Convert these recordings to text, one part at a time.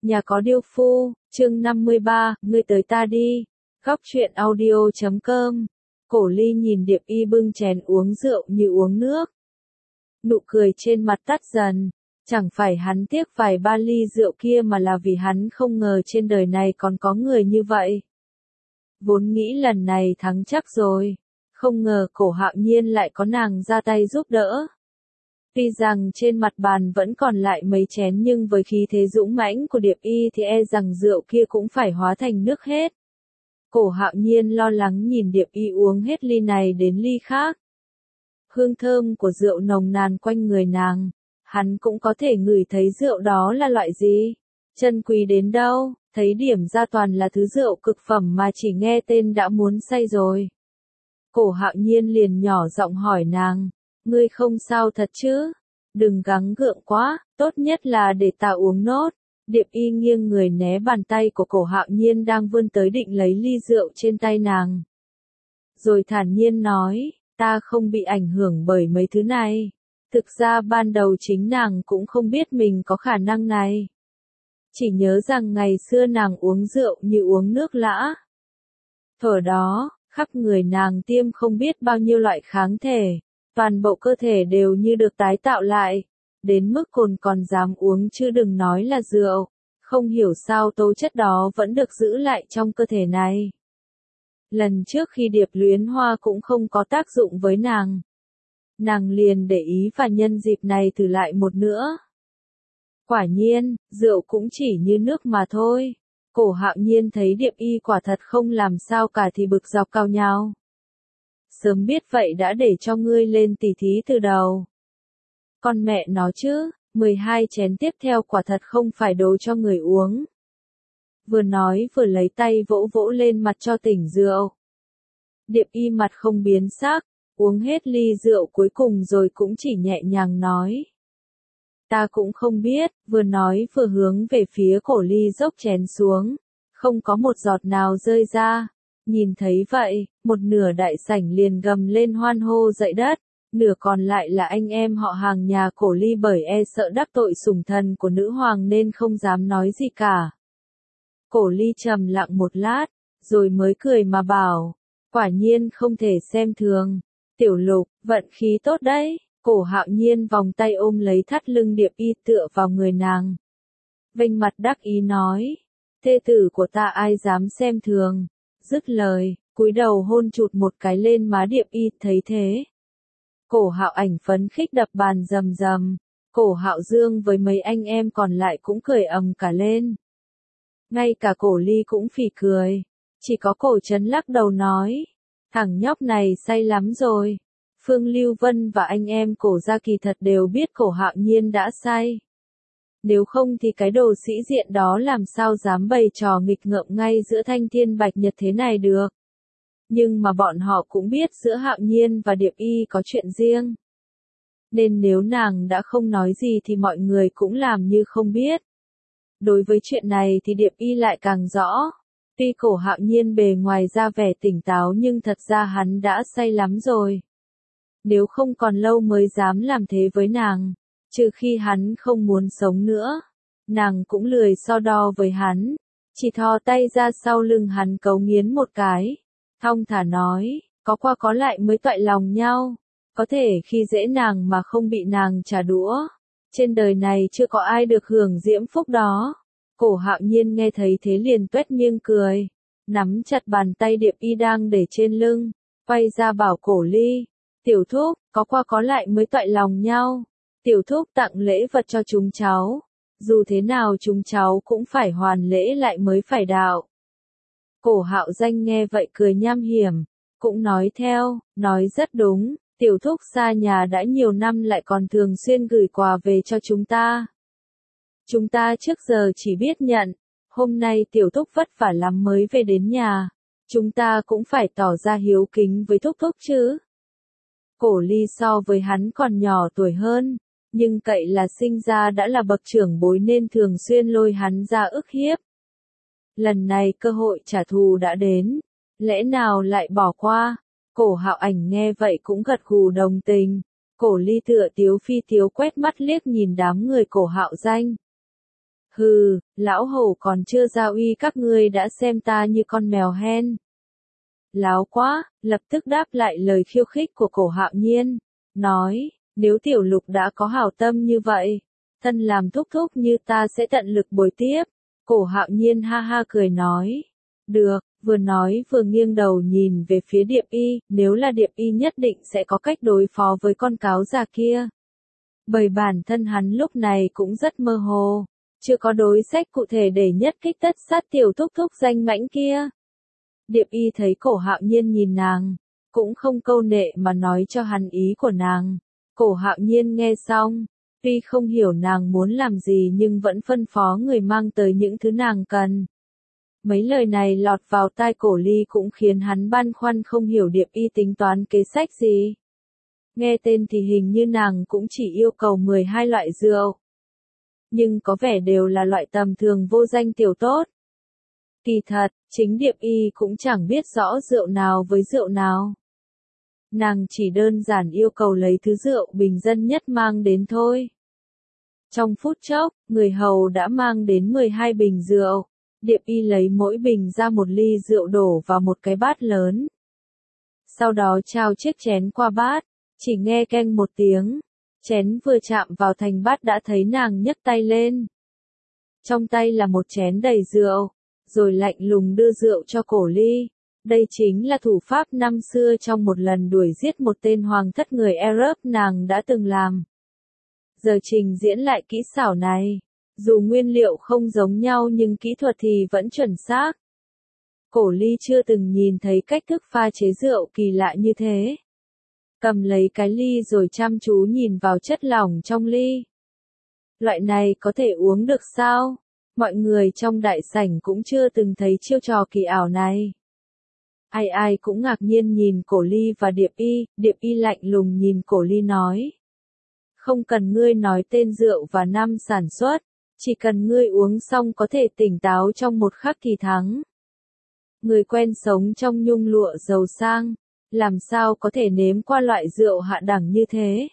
Nhà có điêu phu, chương 53, ngươi tới ta đi. Góc truyện audio.com. Cổ Ly nhìn Điệp Y bưng chén uống rượu như uống nước. Nụ cười trên mặt tắt dần, chẳng phải hắn tiếc vài ba ly rượu kia mà là vì hắn không ngờ trên đời này còn có người như vậy. Vốn nghĩ lần này thắng chắc rồi, không ngờ Cổ Hạo Nhiên lại có nàng ra tay giúp đỡ. Tuy rằng trên mặt bàn vẫn còn lại mấy chén nhưng với khí thế dũng mãnh của Điệp Y thì e rằng rượu kia cũng phải hóa thành nước hết. Cổ Hạo Nhiên lo lắng nhìn Điệp Y uống hết ly này đến ly khác. Hương thơm của rượu nồng nàn quanh người nàng, hắn cũng có thể ngửi thấy rượu đó là loại gì, chân quý đến đâu, thấy điểm ra toàn là thứ rượu cực phẩm mà chỉ nghe tên đã muốn say rồi. Cổ Hạo Nhiên liền nhỏ giọng hỏi nàng, ngươi không sao thật chứ? Đừng gắng gượng quá, tốt nhất là để ta uống nốt. Điệp Y nghiêng người né bàn tay của Cổ Hạo Nhiên đang vươn tới định lấy ly rượu trên tay nàng. Rồi thản nhiên nói, ta không bị ảnh hưởng bởi mấy thứ này. Thực ra ban đầu chính nàng cũng không biết mình có khả năng này. Chỉ nhớ rằng ngày xưa nàng uống rượu như uống nước lã. Thuở đó, khắp người nàng tiêm không biết bao nhiêu loại kháng thể. Toàn bộ cơ thể đều như được tái tạo lại, đến mức còn dám uống chứ đừng nói là rượu, không hiểu sao tố chất đó vẫn được giữ lại trong cơ thể này. Lần trước khi Điệp Luyến Hoa cũng không có tác dụng với nàng. Nàng liền để ý và nhân dịp này thử lại một nữa. Quả nhiên, rượu cũng chỉ như nước mà thôi. Cổ Hạo Nhiên thấy Điệp Y quả thật không làm sao cả thì bực dọc cau nhao. Sớm biết vậy đã để cho ngươi lên tỉ thí từ đầu. Con mẹ nó chứ, 12 chén tiếp theo quả thật không phải đồ cho người uống. Vừa nói vừa lấy tay vỗ vỗ lên mặt cho tỉnh rượu. Điệp Y mặt không biến sắc, uống hết ly rượu cuối cùng rồi cũng chỉ nhẹ nhàng nói. Ta cũng không biết, vừa nói vừa hướng về phía Cổ Ly dốc chén xuống, không có một giọt nào rơi ra. Nhìn thấy vậy, một nửa đại sảnh liền gầm lên hoan hô dậy đất, nửa còn lại là anh em họ hàng nhà Cổ Ly bởi e sợ đắc tội sủng thần của nữ hoàng nên không dám nói gì cả. Cổ Ly trầm lặng một lát, rồi mới cười mà bảo, quả nhiên không thể xem thường. Tiểu Lục, vận khí tốt đấy. Cổ Hạo Nhiên vòng tay ôm lấy thắt lưng Điệp Y tựa vào người nàng. Vênh mặt đắc ý nói, thê tử của ta ai dám xem thường. Dứt lời, cúi đầu hôn chụt một cái lên má Điệp Y, thấy thế. Cổ Hạo Ảnh phấn khích đập bàn rầm rầm, Cổ Hạo Dương với mấy anh em còn lại cũng cười ầm cả lên. Ngay cả Cổ Ly cũng phì cười, chỉ có Cổ Trấn lắc đầu nói, thằng nhóc này say lắm rồi. Phương Lưu Vân và anh em Cổ gia kỳ thật đều biết Cổ Hạo Nhiên đã say. Nếu không thì cái đồ sĩ diện đó làm sao dám bày trò nghịch ngợm ngay giữa thanh thiên bạch nhật thế này được. Nhưng mà bọn họ cũng biết giữa Hạo Nhiên và Điệp Y có chuyện riêng. Nên nếu nàng đã không nói gì thì mọi người cũng làm như không biết. Đối với chuyện này thì Điệp Y lại càng rõ. Tuy Cổ Hạo Nhiên bề ngoài ra vẻ tỉnh táo nhưng thật ra hắn đã say lắm rồi. Nếu không còn lâu mới dám làm thế với nàng. Trừ khi hắn không muốn sống nữa, nàng cũng lười so đo với hắn, chỉ thò tay ra sau lưng hắn cấu nghiến một cái, thong thả nói, có qua có lại mới toại lòng nhau, có thể khi dễ nàng mà không bị nàng trả đũa, trên đời này chưa có ai được hưởng diễm phúc đó. Cổ Hạo Nhiên nghe thấy thế liền tuét miệng cười, nắm chặt bàn tay Điệp Y đang để trên lưng, quay ra bảo Cổ Ly, tiểu thúc, có qua có lại mới toại lòng nhau. Tiểu thúc tặng lễ vật cho chúng cháu, dù thế nào chúng cháu cũng phải hoàn lễ lại mới phải đạo. Cổ Hạo Danh nghe vậy cười nham hiểm, cũng nói theo, nói rất đúng, tiểu thúc xa nhà đã nhiều năm lại còn thường xuyên gửi quà về cho chúng ta. Chúng ta trước giờ chỉ biết nhận, hôm nay tiểu thúc vất vả lắm mới về đến nhà, chúng ta cũng phải tỏ ra hiếu kính với thúc thúc chứ. Cổ Ly so với hắn còn nhỏ tuổi hơn. Nhưng cậy là sinh ra đã là bậc trưởng bối nên thường xuyên lôi hắn ra ức hiếp. Lần này cơ hội trả thù đã đến, lẽ nào lại bỏ qua? Cổ Hạo Ảnh nghe vậy cũng gật gù đồng tình. Cổ Ly tựa tiếu phi tiếu quét mắt liếc nhìn đám người Cổ Hạo Danh. Hừ, lão hổ còn chưa giao uy các ngươi đã xem ta như con mèo hen. Láo quá, lập tức đáp lại lời khiêu khích của Cổ Hạo Nhiên, nói, nếu Tiểu Lục đã có hảo tâm như vậy, thân làm thúc thúc như ta sẽ tận lực bồi tiếp. Cổ Hạo Nhiên ha ha cười nói, được, vừa nói vừa nghiêng đầu nhìn về phía Điệp Y, nếu là Điệp Y nhất định sẽ có cách đối phó với con cáo già kia. Bởi bản thân hắn lúc này cũng rất mơ hồ, chưa có đối sách cụ thể để nhất kích tất sát tiểu thúc thúc danh mãnh kia. Điệp Y thấy Cổ Hạo Nhiên nhìn nàng, cũng không câu nệ mà nói cho hắn ý của nàng. Cổ Hạo Nhiên nghe xong, tuy không hiểu nàng muốn làm gì nhưng vẫn phân phó người mang tới những thứ nàng cần. Mấy lời này lọt vào tai Cổ Ly cũng khiến hắn băn khoăn không hiểu Điệp Y tính toán kế sách gì. Nghe tên thì hình như nàng cũng chỉ yêu cầu 12 loại rượu. Nhưng có vẻ đều là loại tầm thường vô danh tiểu tốt. Kỳ thật, chính Điệp Y cũng chẳng biết rõ rượu nào với rượu nào. Nàng chỉ đơn giản yêu cầu lấy thứ rượu bình dân nhất mang đến thôi. Trong phút chốc, người hầu đã mang đến 12 bình rượu. Điệp Y lấy mỗi bình ra một ly rượu đổ vào một cái bát lớn. Sau đó trao chiếc chén qua bát, chỉ nghe keng một tiếng. Chén vừa chạm vào thành bát đã thấy nàng nhấc tay lên. Trong tay là một chén đầy rượu, rồi lạnh lùng đưa rượu cho Cổ Ly. Đây chính là thủ pháp năm xưa trong một lần đuổi giết một tên hoàng thất người Arab nàng đã từng làm. Giờ trình diễn lại kỹ xảo này, dù nguyên liệu không giống nhau nhưng kỹ thuật thì vẫn chuẩn xác. Cổ Ly chưa từng nhìn thấy cách thức pha chế rượu kỳ lạ như thế. Cầm lấy cái ly rồi chăm chú nhìn vào chất lỏng trong ly. Loại này có thể uống được sao? Mọi người trong đại sảnh cũng chưa từng thấy chiêu trò kỳ ảo này. Ai ai cũng ngạc nhiên nhìn Cổ Ly và Điệp Y lạnh lùng nhìn Cổ Ly nói. Không cần ngươi nói tên rượu và năm sản xuất, chỉ cần ngươi uống xong có thể tỉnh táo trong một khắc thì thắng. Người quen sống trong nhung lụa giàu sang, làm sao có thể nếm qua loại rượu hạ đẳng như thế?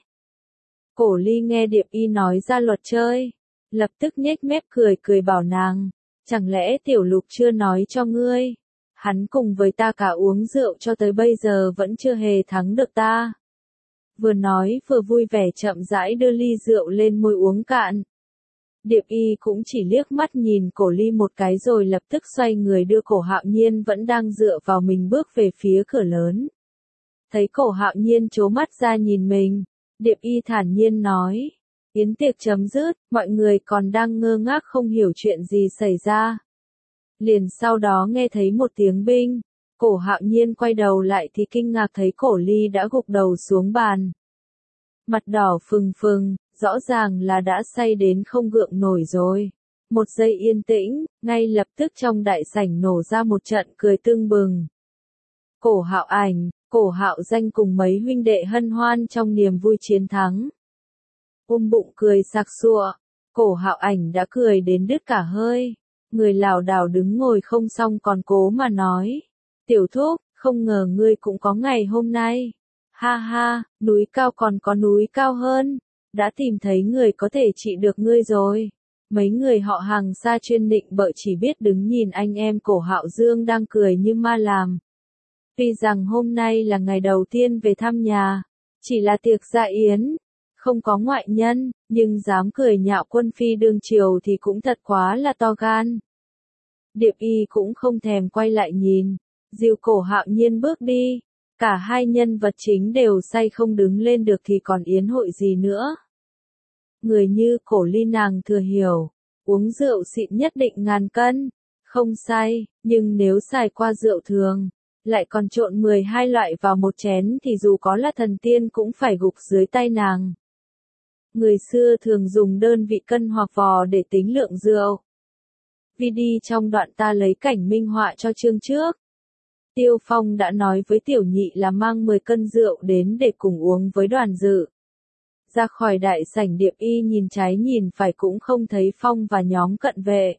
Cổ Ly nghe Điệp Y nói ra luật chơi, lập tức nhếch mép cười bảo nàng, chẳng lẽ Tiểu Lục chưa nói cho ngươi? Hắn cùng với ta cả uống rượu cho tới bây giờ vẫn chưa hề thắng được ta. Vừa nói vừa vui vẻ chậm rãi đưa ly rượu lên môi uống cạn. Điệp Y cũng chỉ liếc mắt nhìn Cổ Ly một cái rồi lập tức xoay người đưa Cổ Hạo Nhiên vẫn đang dựa vào mình bước về phía cửa lớn. Thấy Cổ Hạo Nhiên trố mắt ra nhìn mình, Điệp Y thản nhiên nói, yến tiệc chấm dứt, mọi người còn đang ngơ ngác không hiểu chuyện gì xảy ra. Liền sau đó nghe thấy một tiếng binh, Cổ Hạo Nhiên quay đầu lại thì kinh ngạc thấy Cổ Ly đã gục đầu xuống bàn. Mặt đỏ phừng phừng, rõ ràng là đã say đến không gượng nổi rồi. Một giây yên tĩnh, ngay lập tức trong đại sảnh nổ ra một trận cười tưng bừng. Cổ Hạo Ảnh, Cổ Hạo Danh cùng mấy huynh đệ hân hoan trong niềm vui chiến thắng. Bụng cười sặc sụa, Cổ Hạo Ảnh đã cười đến đứt cả hơi. Người lảo đảo đứng ngồi không xong còn cố mà nói. Tiểu thúc, không ngờ ngươi cũng có ngày hôm nay. Ha ha, núi cao còn có núi cao hơn. Đã tìm thấy người có thể trị được ngươi rồi. Mấy người họ Hàng xa chuyên nịnh bợ chỉ biết đứng nhìn anh em Cổ Hạo Dương đang cười như ma làm. Tuy rằng hôm nay là ngày đầu tiên về thăm nhà, chỉ là tiệc dạ yến, không có ngoại nhân, nhưng dám cười nhạo quân phi đương triều thì cũng thật quá là to gan. Điệp Y cũng không thèm quay lại nhìn, dìu Cổ Hạo Nhiên bước đi, cả hai nhân vật chính đều say không đứng lên được thì còn yến hội gì nữa. Người như Cổ Ly nàng thừa hiểu, uống rượu xịn nhất định ngàn cân, không say, nhưng nếu xài qua rượu thường, lại còn trộn 12 loại vào một chén thì dù có là thần tiên cũng phải gục dưới tay nàng. Người xưa thường dùng đơn vị cân hoặc vò để tính lượng rượu. Video trong đoạn ta lấy cảnh minh họa cho chương trước. Tiêu Phong đã nói với Tiểu Nhị là mang 10 cân rượu đến để cùng uống với đoàn dự. Ra khỏi đại sảnh Điệp Y nhìn trái nhìn phải cũng không thấy Phong và nhóm cận vệ.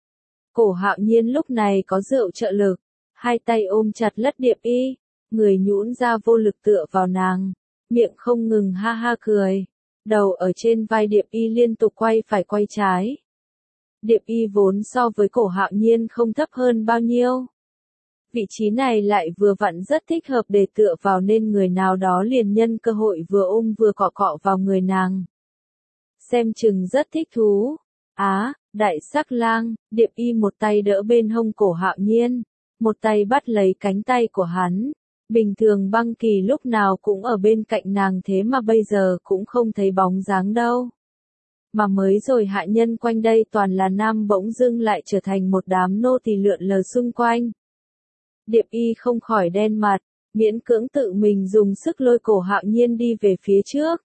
Cổ Hạo Nhiên lúc này có rượu trợ lực, hai tay ôm chặt lất Điệp Y, người nhũn ra vô lực tựa vào nàng, miệng không ngừng ha ha cười, đầu ở trên vai Điệp Y liên tục quay phải quay trái. Điệp Y vốn so với Cổ Hạo Nhiên không thấp hơn bao nhiêu. Vị trí này lại vừa vặn rất thích hợp để tựa vào nên người nào đó liền nhân cơ hội vừa ôm vừa cọ cọ vào người nàng. Xem chừng rất thích thú. Đại sắc lang, Điệp Y một tay đỡ bên hông Cổ Hạo Nhiên, một tay bắt lấy cánh tay của hắn. Bình thường Băng Kỳ lúc nào cũng ở bên cạnh nàng thế mà bây giờ cũng không thấy bóng dáng đâu. Mà mới rồi hạ nhân quanh đây toàn là nam bỗng dưng lại trở thành một đám nô tỳ lượn lờ xung quanh. Điệp Y không khỏi đen mặt, miễn cưỡng tự mình dùng sức lôi Cổ Hạo Nhiên đi về phía trước.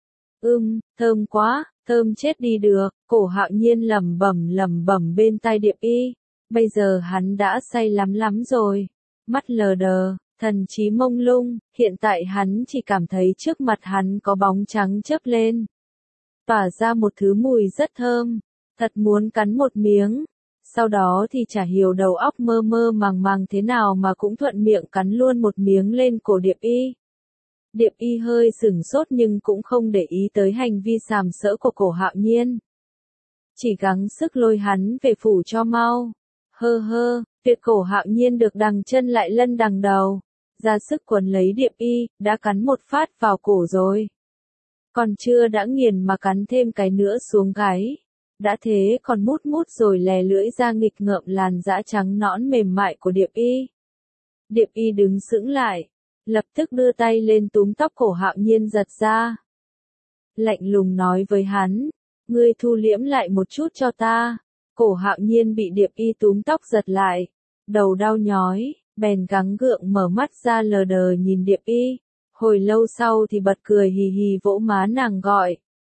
Thơm quá, thơm chết đi được, Cổ Hạo Nhiên lẩm bẩm bên tai Điệp Y. Bây giờ hắn đã say lắm rồi, mắt lờ đờ, thần trí mông lung, hiện tại hắn chỉ cảm thấy trước mặt hắn có bóng trắng chớp lên. Tỏa ra một thứ mùi rất thơm, thật muốn cắn một miếng. Sau đó thì chả hiểu đầu óc mơ mơ màng thế nào mà cũng thuận miệng cắn luôn một miếng lên cổ Điệp Y. Điệp Y hơi sửng sốt nhưng cũng không để ý tới hành vi sàm sỡ của Cổ Hạo Nhiên. Chỉ gắng sức lôi hắn về phủ cho mau. Việc Cổ Hạo Nhiên được đằng chân lại lân đằng đầu, ra sức quấn lấy Điệp Y, đã cắn một phát vào cổ rồi. Còn chưa đã nghiền mà cắn thêm cái nữa xuống gáy. Đã thế còn mút rồi lè lưỡi ra nghịch ngợm làn dã trắng nõn mềm mại của Điệp Y. Điệp Y đứng sững lại, lập tức đưa tay lên túm tóc Cổ Hạo Nhiên giật ra. Lạnh lùng nói với hắn, ngươi thu liễm lại một chút cho ta. Cổ Hạo Nhiên bị Điệp Y túm tóc giật lại, đầu đau nhói, bèn gắng gượng mở mắt ra lờ đờ nhìn Điệp Y. Hồi lâu sau thì bật cười hì hì vỗ má nàng gọi.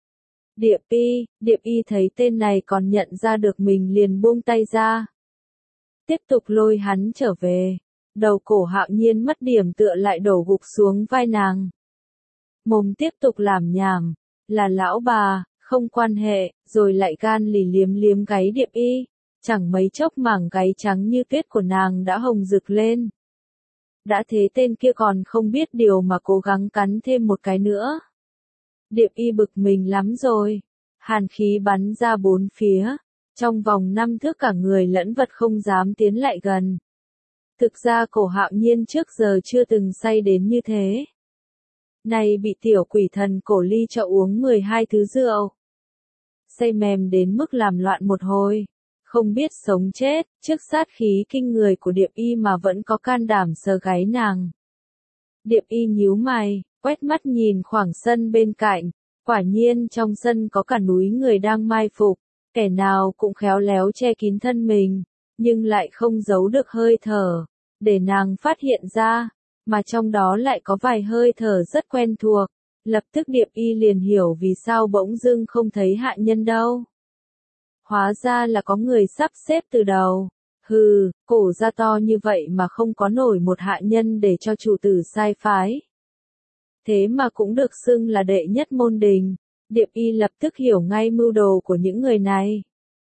Điệp Y thấy tên này còn nhận ra được mình liền buông tay ra. Tiếp tục lôi hắn trở về. Đầu Cổ Hạo Nhiên mất điểm tựa lại đổ gục xuống vai nàng. Mồm tiếp tục làm nhảm, là lão bà, không quan hệ, rồi lại gan lì liếm gáy Điệp Y. Chẳng mấy chốc mảng gáy trắng như tuyết của nàng đã hồng rực lên. Đã thế tên kia còn không biết điều mà cố gắng cắn thêm một cái nữa. Điệp Y bực mình lắm rồi. Hàn khí bắn ra bốn phía. Trong vòng 5 thước cả người lẫn vật không dám tiến lại gần. Thực ra Cổ Hạo Nhiên trước giờ chưa từng say đến như thế. Này bị tiểu quỷ thần Cổ Ly cho uống 12 thứ rượu. Say mềm đến mức làm loạn một hồi. Không biết sống chết, trước sát khí kinh người của Điệp Y mà vẫn có can đảm sờ gáy nàng. Điệp Y nhíu mày, quét mắt nhìn khoảng sân bên cạnh. Quả nhiên trong sân có cả núi người đang mai phục. Kẻ nào cũng khéo léo che kín thân mình, nhưng lại không giấu được hơi thở, để nàng phát hiện ra, mà trong đó lại có vài hơi thở rất quen thuộc. Lập tức Điệp Y liền hiểu vì sao bỗng dưng không thấy hạ nhân đâu. Hóa ra là có người sắp xếp từ đầu. Cổ ra to như vậy mà không có nổi một hạ nhân để cho chủ tử sai phái. Thế mà cũng được xưng là đệ nhất môn đình. Điệp Y lập tức hiểu ngay mưu đồ của những người này.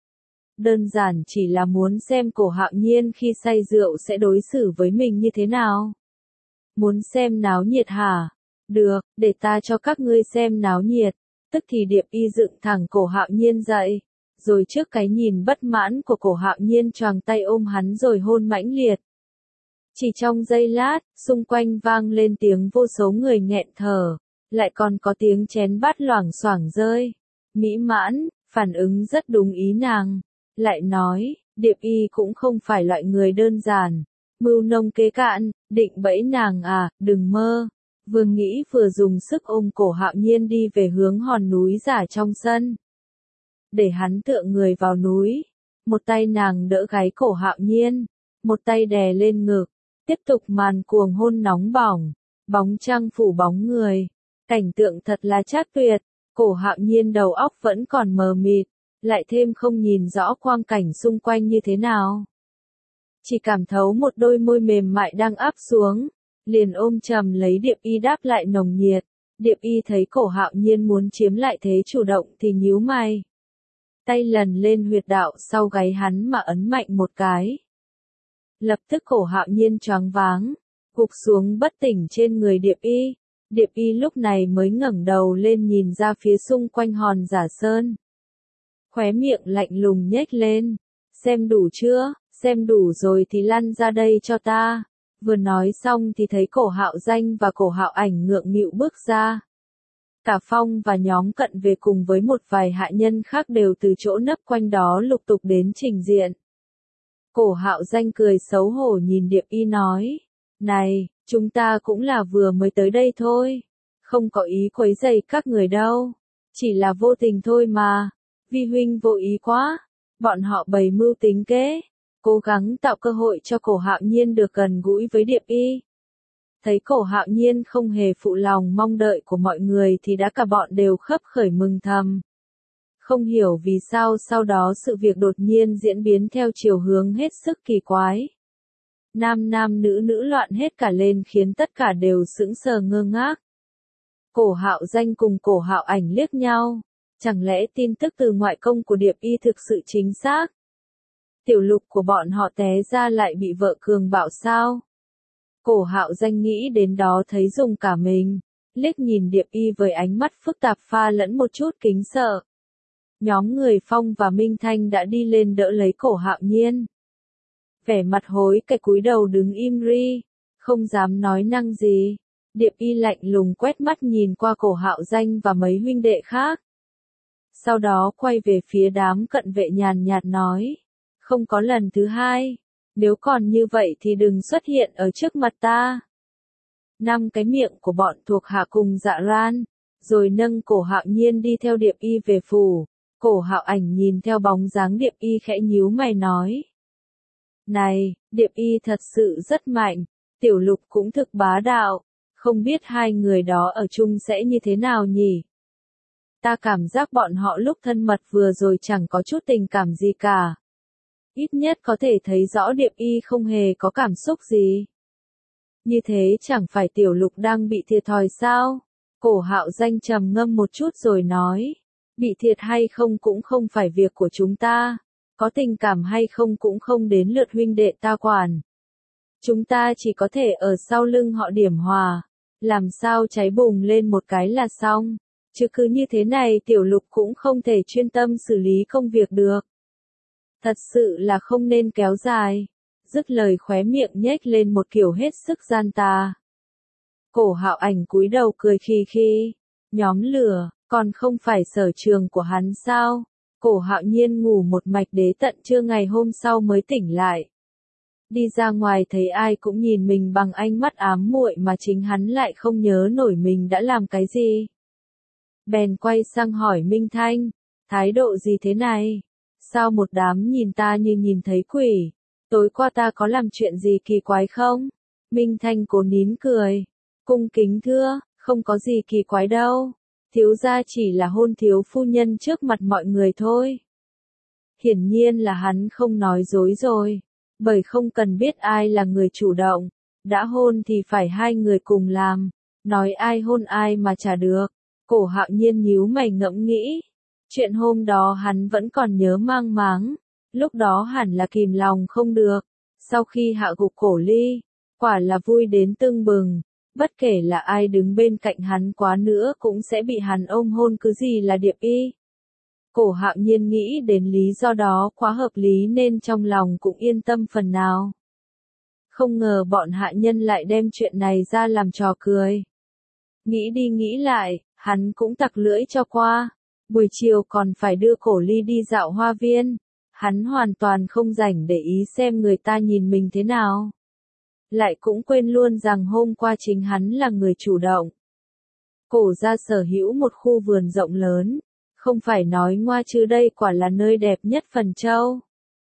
Đơn giản chỉ là muốn xem Cổ Hạo Nhiên khi say rượu sẽ đối xử với mình như thế nào. Muốn xem náo nhiệt hả? Được, để ta cho các ngươi xem náo nhiệt. Tức thì Điệp Y dựng thẳng Cổ Hạo Nhiên dậy. Rồi trước cái nhìn bất mãn của Cổ Hạo Nhiên choàng tay ôm hắn rồi hôn mãnh liệt. Chỉ trong giây lát, xung quanh vang lên tiếng vô số người nghẹn thở. Lại còn có tiếng chén bát loảng xoảng rơi. Mỹ mãn, phản ứng rất đúng ý nàng. Lại nói, Điệp Y cũng không phải loại người đơn giản. Mưu nông kế cạn, định bẫy nàng à, đừng mơ. Vừa nghĩ vừa dùng sức ôm Cổ Hạo Nhiên đi về hướng hòn núi giả trong sân. Để hắn tựa người vào núi. Một tay nàng đỡ gáy Cổ Hạo Nhiên. Một tay đè lên ngực. Tiếp tục màn cuồng hôn nóng bỏng. Bóng trăng phủ bóng người. Cảnh tượng thật là trác tuyệt. Cổ Hạo Nhiên đầu óc vẫn còn mờ mịt. Lại thêm không nhìn rõ quang cảnh xung quanh như thế nào. Chỉ cảm thấu một đôi môi mềm mại đang áp xuống. Liền ôm chầm lấy Điệp Y đáp lại nồng nhiệt. Điệp Y thấy Cổ Hạo Nhiên muốn chiếm lại thế chủ động thì nhíu mày. Tay lần lên huyệt đạo sau gáy hắn mà ấn mạnh một cái. Lập tức Cổ Hạo Nhiên choáng váng, gục xuống bất tỉnh trên người Điệp Y. Điệp Y lúc này mới ngẩng đầu lên nhìn ra phía xung quanh hòn giả sơn. khóe miệng lạnh lùng nhếch lên. Xem đủ chưa, xem đủ rồi thì lăn ra đây cho ta. Vừa nói xong thì thấy Cổ Hạo Danh và Cổ Hạo Ảnh ngượng nghịu bước ra. Cả Phong và nhóm cận về cùng với một vài hạ nhân khác đều từ chỗ nấp quanh đó lục tục đến trình diện. Cổ Hạo Danh cười xấu hổ nhìn Điệp Y nói, này, chúng ta cũng là vừa mới tới đây thôi, không có ý quấy rầy các người đâu, chỉ là vô tình thôi mà, vi huynh vô ý quá, bọn họ bày mưu tính kế, cố gắng tạo cơ hội cho Cổ Hạo Nhiên được gần gũi với Điệp Y. Thấy Cổ Hạo Nhiên không hề phụ lòng mong đợi của mọi người thì đã cả bọn đều khấp khởi mừng thầm. Không hiểu vì sao sau đó sự việc đột nhiên diễn biến theo chiều hướng hết sức kỳ quái. Nam nam nữ nữ loạn hết cả lên khiến tất cả đều sững sờ ngơ ngác. Cổ Hạo Danh cùng Cổ Hạo Ảnh liếc nhau. Chẳng lẽ tin tức từ ngoại công của Điệp Y thực sự chính xác? Tiểu lục của bọn họ té ra lại bị vợ cường bạo sao? Cổ Hạo Danh nghĩ đến đó thấy rùng cả mình, liếc nhìn Điệp Y với ánh mắt phức tạp pha lẫn một chút kính sợ. Nhóm người Phong và Minh Thanh đã đi lên đỡ lấy Cổ Hạo Nhiên. Vẻ mặt hối cải cúi đầu đứng im ri, không dám nói năng gì. Điệp Y lạnh lùng quét mắt nhìn qua Cổ Hạo Danh và mấy huynh đệ khác. Sau đó quay về phía đám cận vệ nhàn nhạt nói, không có lần thứ hai, nếu còn như vậy thì đừng xuất hiện ở trước mặt ta. 5 cái miệng của bọn thuộc hạ cùng Dạ Ran, rồi nâng Cổ Hạo Nhiên đi theo Điệp Y về phủ. Cổ Hạo Ảnh nhìn theo bóng dáng Điệp Y khẽ nhíu mày nói. Này, Điệp Y thật sự rất mạnh, Tiểu Lục cũng thực bá đạo, không biết hai người đó ở chung sẽ như thế nào nhỉ? Ta cảm giác bọn họ lúc thân mật vừa rồi chẳng có chút tình cảm gì cả. Ít nhất có thể thấy rõ Điệp Y không hề có cảm xúc gì. Như thế chẳng phải Tiểu Lục đang bị thiệt thòi sao? Cổ Hạo Danh trầm ngâm một chút rồi nói. Bị thiệt hay không cũng không phải việc của chúng ta. Có tình cảm hay không cũng không đến lượt huynh đệ ta quản. Chúng ta chỉ có thể ở sau lưng họ điểm hòa. Làm sao cháy bùng lên một cái là xong. Chứ cứ như thế này Tiểu Lục cũng không thể chuyên tâm xử lý công việc được. Thật sự là không nên kéo dài. Dứt lời khóe miệng nhếch lên một kiểu hết sức gian tà. Cổ Hạo Ảnh cúi đầu cười khi khi. Nhóm lửa, còn không phải sở trường của hắn sao? Cổ Hạo Nhiên ngủ một mạch đế tận trưa ngày hôm sau mới tỉnh lại. Đi ra ngoài thấy ai cũng nhìn mình bằng ánh mắt ám muội mà chính hắn lại không nhớ nổi mình đã làm cái gì. Bèn quay sang hỏi Minh Thanh, thái độ gì thế này? Sao một đám nhìn ta như nhìn thấy quỷ? Tối qua ta có làm chuyện gì kỳ quái không? Minh Thanh cố nín cười. Cung kính thưa, không có gì kỳ quái đâu. Thiếu gia chỉ là hôn thiếu phu nhân trước mặt mọi người thôi. Hiển nhiên là hắn không nói dối rồi. Bởi không cần biết ai là người chủ động. Đã hôn thì phải hai người cùng làm. Nói ai hôn ai mà chả được. Cổ Hạo Nhiên nhíu mày ngẫm nghĩ. Chuyện hôm đó hắn vẫn còn nhớ mang máng. Lúc đó hẳn là kìm lòng không được. Sau khi hạ gục Cổ Ly, quả là vui đến tưng bừng. Bất kể là ai đứng bên cạnh hắn quá nữa cũng sẽ bị hắn ôm hôn cứ gì là Điệp Y. Cổ Hạo Nhiên nghĩ đến lý do đó quá hợp lý nên trong lòng cũng yên tâm phần nào. Không ngờ bọn hạ nhân lại đem chuyện này ra làm trò cười. Nghĩ đi nghĩ lại, hắn cũng tặc lưỡi cho qua. Buổi chiều còn phải đưa Cổ Ly đi dạo hoa viên. Hắn hoàn toàn không rảnh để ý xem người ta nhìn mình thế nào. Lại cũng quên luôn rằng hôm qua chính hắn là người chủ động. Cổ gia sở hữu một khu vườn rộng lớn. Không phải nói ngoa chứ đây quả là nơi đẹp nhất Phần Châu.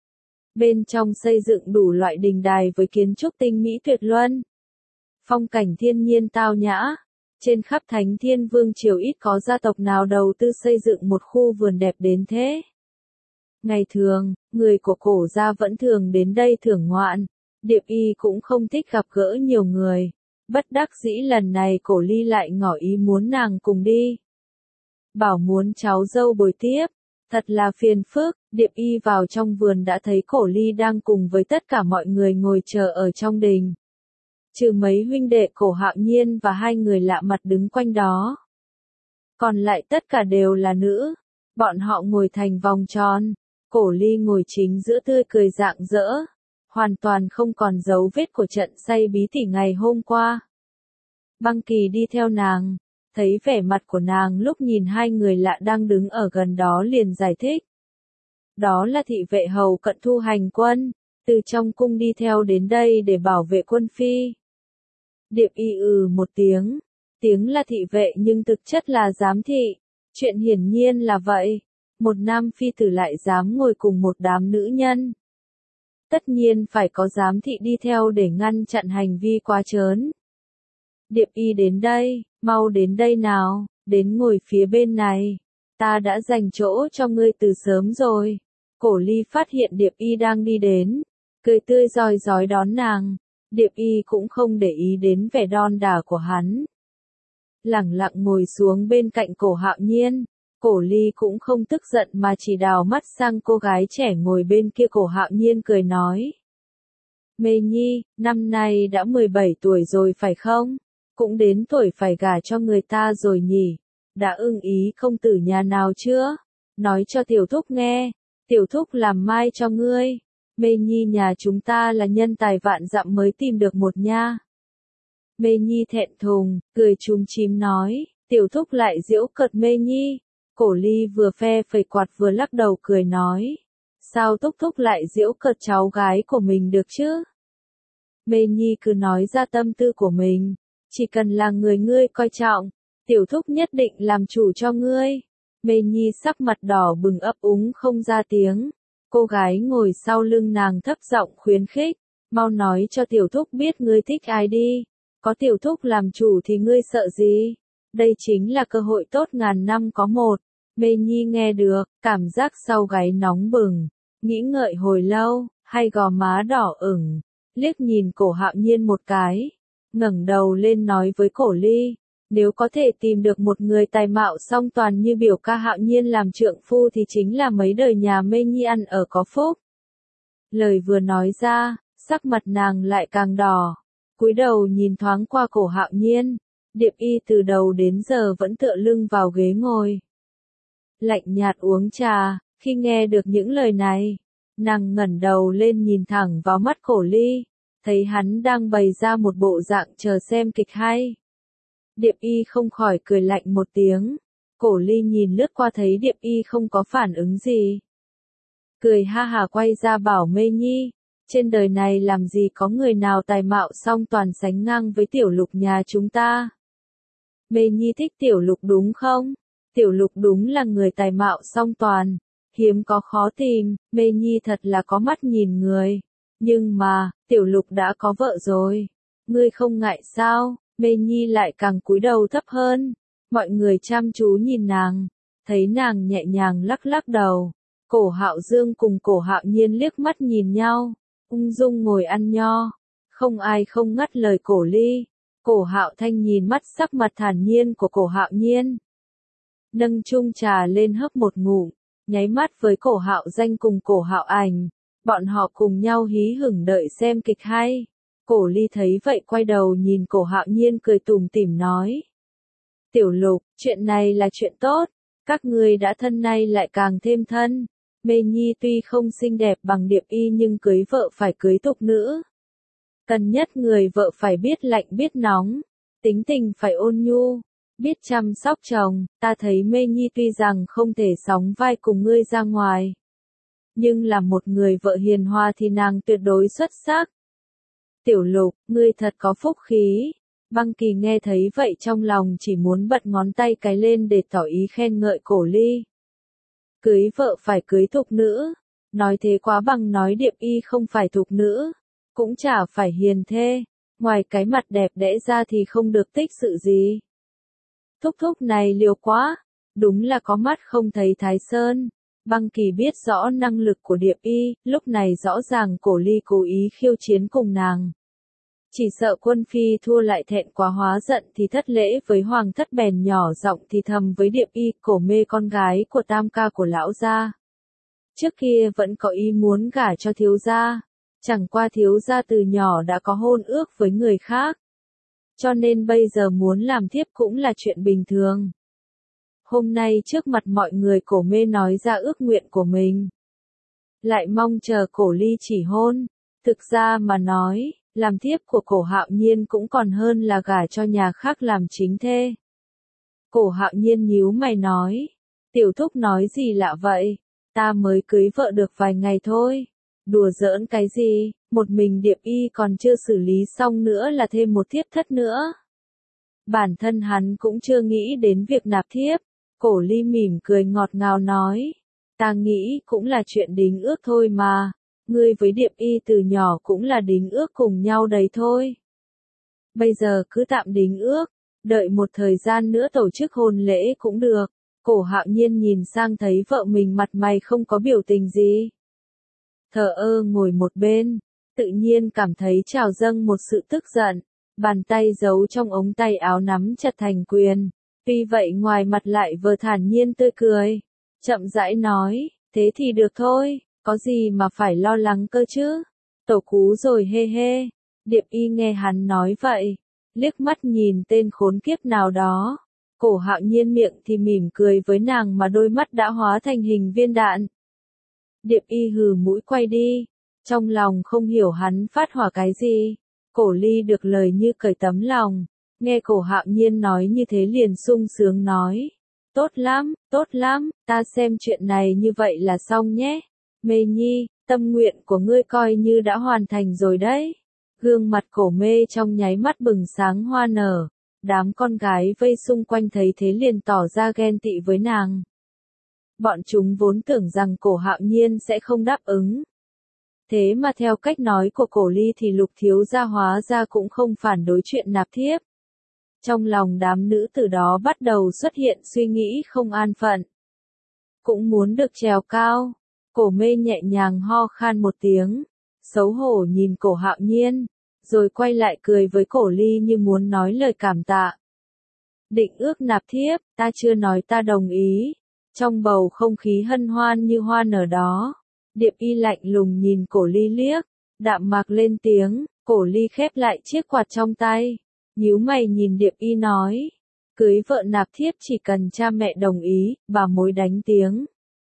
Bên trong xây dựng đủ loại đình đài với kiến trúc tinh mỹ tuyệt luân. Phong cảnh thiên nhiên tao nhã. Trên khắp Thánh Thiên Vương triều ít có gia tộc nào đầu tư xây dựng một khu vườn đẹp đến thế. Ngày thường, người của Cổ gia vẫn thường đến đây thưởng ngoạn. Điệp Y cũng không thích gặp gỡ nhiều người. Bất đắc dĩ lần này Cổ Ly lại ngỏ ý muốn nàng cùng đi. Bảo muốn cháu dâu bồi tiếp. Thật là phiền phức. Điệp Y vào trong vườn đã thấy Cổ Ly đang cùng với tất cả mọi người ngồi chờ ở trong đình. Trừ mấy huynh đệ Cổ Hạo Nhiên và hai người lạ mặt đứng quanh đó. Còn lại tất cả đều là nữ. Bọn họ ngồi thành vòng tròn, Cổ Ly ngồi chính giữa tươi cười rạng rỡ, hoàn toàn không còn dấu vết của trận say bí tỉ ngày hôm qua. Băng Kỳ đi theo nàng, thấy vẻ mặt của nàng lúc nhìn hai người lạ đang đứng ở gần đó liền giải thích. Đó là thị vệ hầu cận Thu Hành quân, từ trong cung đi theo đến đây để bảo vệ quân phi. Điệp Y một tiếng, tiếng là thị vệ nhưng thực chất là giám thị, chuyện hiển nhiên là vậy, một nam phi tử lại dám ngồi cùng một đám nữ nhân. Tất nhiên phải có giám thị đi theo để ngăn chặn hành vi quá trớn. Điệp Y đến đây, mau đến đây nào, đến ngồi phía bên này, ta đã dành chỗ cho ngươi từ sớm rồi. Cổ Ly phát hiện Điệp Y đang đi đến, cười tươi rói rói đón nàng, Điệp Y cũng không để ý đến vẻ đon đả của hắn. Lẳng lặng ngồi xuống bên cạnh Cổ Hạo Nhiên, Cổ Ly cũng không tức giận mà chỉ đào mắt sang cô gái trẻ ngồi bên kia. Cổ Hạo Nhiên cười nói. Mê Nhi, năm nay đã 17 tuổi rồi phải không? Cũng đến tuổi phải gả cho người ta rồi nhỉ? Đã ưng ý công tử nhà nào chưa? Nói cho tiểu thúc nghe, tiểu thúc làm mai cho ngươi. Mê Nhi nhà chúng ta là nhân tài vạn dặm mới tìm được một nha. Mê Nhi thẹn thùng, cười chúm chím nói, tiểu thúc lại giễu cợt Mê Nhi. Cổ Ly vừa phe phẩy quạt vừa lắc đầu cười nói, sao thúc thúc lại giễu cợt cháu gái của mình được chứ? Mê Nhi cứ nói ra tâm tư của mình, chỉ cần là người ngươi coi trọng, tiểu thúc nhất định làm chủ cho ngươi. Mê Nhi sắc mặt đỏ bừng ấp úng không ra tiếng. Cô gái ngồi sau lưng nàng thấp giọng khuyến khích, mau nói cho tiểu thúc biết ngươi thích ai đi, có tiểu thúc làm chủ thì ngươi sợ gì, đây chính là cơ hội tốt ngàn năm có một. Mê Nhi nghe được, cảm giác sau gáy nóng bừng, nghĩ ngợi hồi lâu, hai gò má đỏ ửng, liếc nhìn Cổ Hạo Nhiên một cái, ngẩng đầu lên nói với Cổ Ly, nếu có thể tìm được một người tài mạo song toàn như biểu ca Hạo Nhiên làm trượng phu thì chính là mấy đời nhà Mê Nhi ăn ở có phúc. Lời vừa nói ra, sắc mặt nàng lại càng đỏ, cúi đầu nhìn thoáng qua Cổ Hạo Nhiên, Điệp Y từ đầu đến giờ vẫn tựa lưng vào ghế ngồi. Lạnh nhạt uống trà, khi nghe được những lời này, nàng ngẩng đầu lên nhìn thẳng vào mắt Cổ Ly, thấy hắn đang bày ra một bộ dạng chờ xem kịch hay. Điệp Y không khỏi cười lạnh một tiếng, Cổ Ly nhìn lướt qua thấy Điệp Y không có phản ứng gì. Cười ha hà quay ra bảo Mê Nhi, trên đời này làm gì có người nào tài mạo song toàn sánh ngang với Tiểu Lục nhà chúng ta. Mê Nhi thích Tiểu Lục đúng không? Tiểu Lục đúng là người tài mạo song toàn, hiếm có khó tìm, Mê Nhi thật là có mắt nhìn người. Nhưng mà, Tiểu Lục đã có vợ rồi, ngươi không ngại sao? Mê Nhi lại càng cúi đầu thấp hơn, mọi người chăm chú nhìn nàng, thấy nàng nhẹ nhàng lắc lắc đầu. Cổ Hạo Dương cùng Cổ Hạo Nhiên liếc mắt nhìn nhau, ung dung ngồi ăn nho, không ai không ngắt lời Cổ Ly. Cổ Hạo Thanh nhìn mắt sắc mặt thản nhiên của Cổ Hạo Nhiên, nâng chung trà lên hớp một ngụm, nháy mắt với Cổ Hạo Danh cùng Cổ Hạo Ảnh, bọn họ cùng nhau hí hửng đợi xem kịch hay. Cổ Ly thấy vậy quay đầu nhìn Cổ Hạo Nhiên cười tủm tỉm nói, Tiểu Lục, chuyện này là chuyện tốt, các ngươi đã thân nay lại càng thêm thân. Mê Nhi tuy không xinh đẹp bằng Điệp Y nhưng cưới vợ phải cưới tục nữ. Cần nhất người vợ phải biết lạnh biết nóng, tính tình phải ôn nhu, biết chăm sóc chồng. Ta thấy Mê Nhi tuy rằng không thể sóng vai cùng ngươi ra ngoài, nhưng là một người vợ hiền hòa thì nàng tuyệt đối xuất sắc. Tiểu Lục, ngươi thật có phúc khí. Băng Kỳ nghe thấy vậy trong lòng chỉ muốn bật ngón tay cái lên để tỏ ý khen ngợi Cổ Ly. Cưới vợ phải cưới thục nữ, nói thế quá bằng nói Điệp Y không phải thục nữ, cũng chả phải hiền thê, ngoài cái mặt đẹp đẽ ra thì không được tích sự gì. Thúc thúc này liều quá, đúng là có mắt không thấy Thái Sơn. Băng Kỳ biết rõ năng lực của Điệp Y, lúc này rõ ràng Cổ Ly cố ý khiêu chiến cùng nàng. Chỉ sợ quân phi thua lại thẹn quá hóa giận thì thất lễ với hoàng thất, bèn nhỏ giọng thì thầm với Điệp Y, Cổ Mê con gái của tam ca của lão gia. Trước kia vẫn có ý muốn gả cho thiếu gia, chẳng qua thiếu gia từ nhỏ đã có hôn ước với người khác, cho nên bây giờ muốn làm thiếp cũng là chuyện bình thường. Hôm nay trước mặt mọi người Cổ Mê nói ra ước nguyện của mình. Lại mong chờ Cổ Ly chỉ hôn. Thực ra mà nói, làm thiếp của Cổ Hạo Nhiên cũng còn hơn là gả cho nhà khác làm chính thê. Cổ Hạo Nhiên nhíu mày nói. Tiểu thúc nói gì lạ vậy? Ta mới cưới vợ được vài ngày thôi. Đùa giỡn cái gì, một mình Điệp Y còn chưa xử lý xong nữa là thêm một thiếp thất nữa. Bản thân hắn cũng chưa nghĩ đến việc nạp thiếp. Cổ Ly mỉm cười ngọt ngào nói. Ta nghĩ cũng là chuyện đính ước thôi mà. Ngươi với Điệp Y từ nhỏ cũng là đính ước cùng nhau đấy thôi. Bây giờ cứ tạm đính ước, đợi một thời gian nữa tổ chức hôn lễ cũng được. Cổ Hạo Nhiên nhìn sang thấy vợ mình mặt mày không có biểu tình gì. Thờ ơ ngồi một bên, tự nhiên cảm thấy trào dâng một sự tức giận, bàn tay giấu trong ống tay áo nắm chặt thành quyền. Tuy vậy ngoài mặt lại vừa thản nhiên tươi cười, chậm rãi nói, thế thì được thôi, có gì mà phải lo lắng cơ chứ. Tổ cú rồi hê hê. Điệp Y nghe hắn nói vậy, liếc mắt nhìn tên khốn kiếp nào đó. Cổ Hạo Nhiên miệng thì mỉm cười với nàng mà đôi mắt đã hóa thành hình viên đạn. Điệp Y hừ mũi quay đi, trong lòng không hiểu hắn phát hỏa cái gì. Cổ Ly được lời như cởi tấm lòng, nghe Cổ Hạo Nhiên nói như thế liền sung sướng nói. Tốt lắm, ta xem chuyện này như vậy là xong nhé. Mê Nhi, tâm nguyện của ngươi coi như đã hoàn thành rồi đấy. Gương mặt Cổ Mê trong nháy mắt bừng sáng hoa nở. Đám con gái vây xung quanh thấy thế liền tỏ ra ghen tị với nàng. Bọn chúng vốn tưởng rằng Cổ Hạo Nhiên sẽ không đáp ứng. Thế mà theo cách nói của Cổ Ly thì Lục thiếu gia hóa ra cũng không phản đối chuyện nạp thiếp. Trong lòng đám nữ từ đó bắt đầu xuất hiện suy nghĩ không an phận. Cũng muốn được trèo cao. Cổ Mê nhẹ nhàng ho khan một tiếng, xấu hổ nhìn Cổ Hạo Nhiên, rồi quay lại cười với Cổ Ly như muốn nói lời cảm tạ. Định ước nạp thiếp, ta chưa nói ta đồng ý. Trong bầu không khí hân hoan như hoa nở đó, Điệp Y lạnh lùng nhìn Cổ Ly liếc, đạm mạc lên tiếng. Cổ Ly khép lại chiếc quạt trong tay, nhíu mày nhìn Điệp Y nói, cưới vợ nạp thiếp chỉ cần cha mẹ đồng ý. Bà mối đánh tiếng.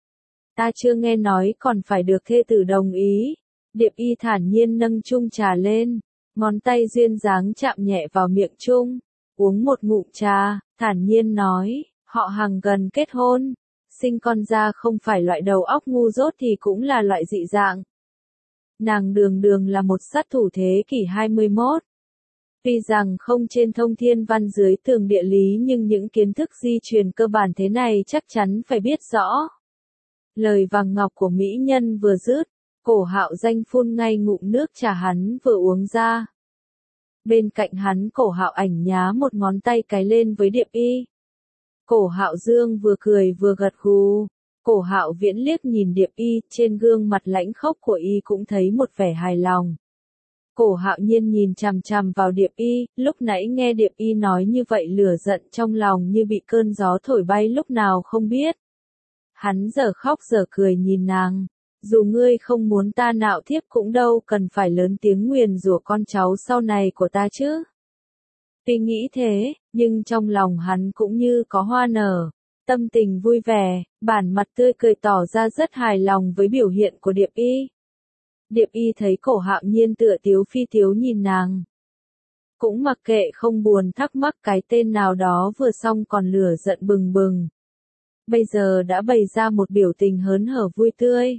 Ta chưa nghe nói còn phải được thê tử đồng ý. Điệp Y thản nhiên nâng chung trà lên, ngón tay duyên dáng chạm nhẹ vào miệng chung, uống một ngụm trà, thản nhiên nói, họ Hàng gần kết hôn, sinh con ra không phải loại đầu óc ngu dốt thì cũng là loại dị dạng. Nàng đường đường là một sát thủ thế kỷ 21. Tuy rằng không trên thông thiên văn dưới tường địa lý nhưng những kiến thức di truyền cơ bản thế này chắc chắn phải biết rõ. Lời vàng ngọc của mỹ nhân vừa dứt, Cổ Hạo Danh phun ngay ngụm nước trà hắn vừa uống ra. Bên cạnh hắn Cổ Hạo Ảnh nhá một ngón tay cái lên với Điệp Y. Cổ Hạo Dương vừa cười vừa gật gù. Cổ Hạo Viễn liếc nhìn Điệp Y, trên gương mặt lãnh khốc của y cũng thấy một vẻ hài lòng. Cổ Hạo Nhiên nhìn chằm chằm vào Điệp Y, lúc nãy nghe Điệp Y nói như vậy lửa giận trong lòng như bị cơn gió thổi bay lúc nào không biết. Hắn giờ khóc giờ cười nhìn nàng, dù ngươi không muốn ta nạo thiếp cũng đâu cần phải lớn tiếng nguyền rủa con cháu sau này của ta chứ. Tuy nghĩ thế, nhưng trong lòng hắn cũng như có hoa nở, tâm tình vui vẻ, bản mặt tươi cười tỏ ra rất hài lòng với biểu hiện của Điệp Y. Điệp Y thấy Cổ Hạo Nhiên tựa tiếu phi tiếu nhìn nàng, cũng mặc kệ không buồn thắc mắc cái tên nào đó vừa xong còn lửa giận bừng bừng. Bây giờ đã bày ra một biểu tình hớn hở vui tươi.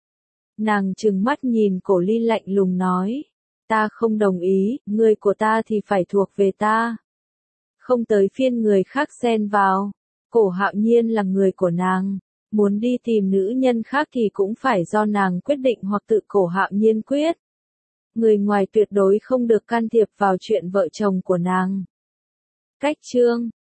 Nàng trừng mắt nhìn Cổ Ly lạnh lùng nói, ta không đồng ý, người của ta thì phải thuộc về ta. Không tới phiên người khác xen vào. Cổ Hạo Nhiên là người của nàng, muốn đi tìm nữ nhân khác thì cũng phải do nàng quyết định hoặc tự Cổ Hạo Nhiên quyết. Người ngoài tuyệt đối không được can thiệp vào chuyện vợ chồng của nàng. Cách chương